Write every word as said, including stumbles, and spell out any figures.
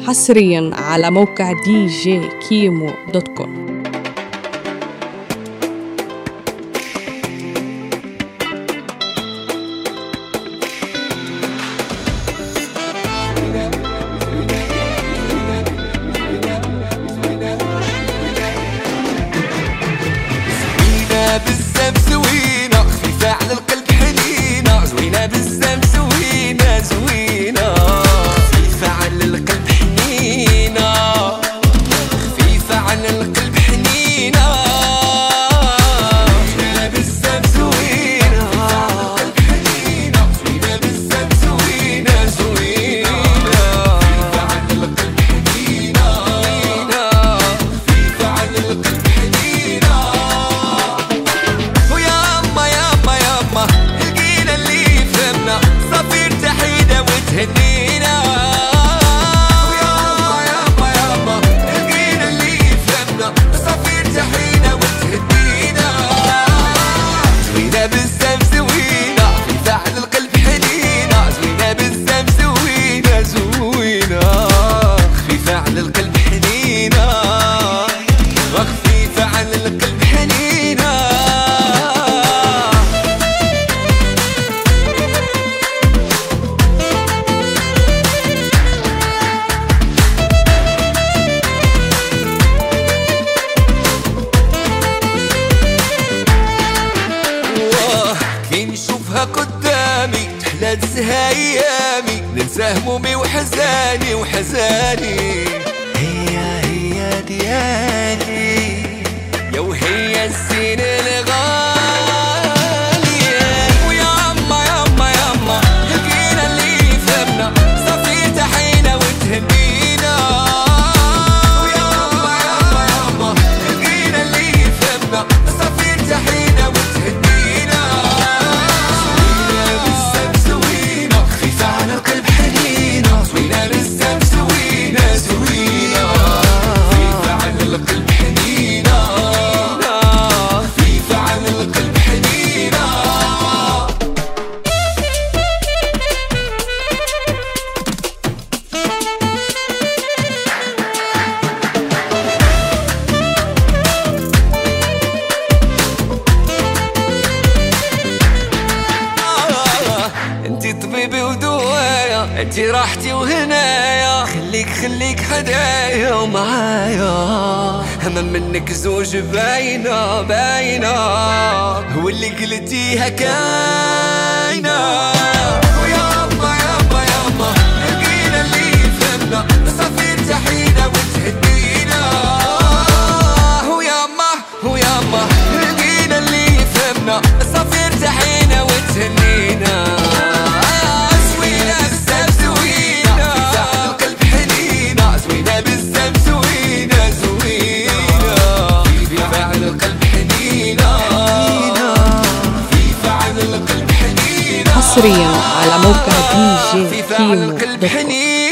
حصريا على موقع دي جي كيمو دوت كوم. بالزم زوينة خفيفة على القلب حنينة، زوينة بالزم زوينة زوينة خفيفة على القلب حنينة، خفيفة على القلب حنينة، زوينة بالزم زوينة حنينة، زوينة بالزم زوينة زوينة خفيفة على القلب حنينة، خفيفة على القلب حنينة. هنينا وياما ياما ياما لقينا اللي يفهمنا، صفير تحينا وتهدينا، زوينة بالزم زوينة خفيفة على القلب حنينة، زوينة بالزم زوينة زوينة خفيفة على القلب حنينة، وخفيفة على القلب حنينة. نشوفها قدامي تحلى تنسى ايامي، ننسى همومي وحزاني وحزاني، هي هي ديالي يا وهي الزين الغالية، وياما ياما ياما لقينا اللي يفهمنا، صفير تحينا وتهنينا، وياما ياما ياما لقينا اللي يفهمنا، صفير تحينا وتهنينا. انتي طبيبي ودوايا، انتي راحتي وهنايا، خليك خليك حدايا ومعايا، همم منك زوج باينة باينة، هو اللي قلتيها كاينة، وياما ياما ياما لقينا اللي يفهمنا، صفير تحينا وتهدينا، وياما وياما لقينا اللي يفهمنا، صفير تحينا وتهنينا. حصريا على موقع دي جي كيمو دوت كوم.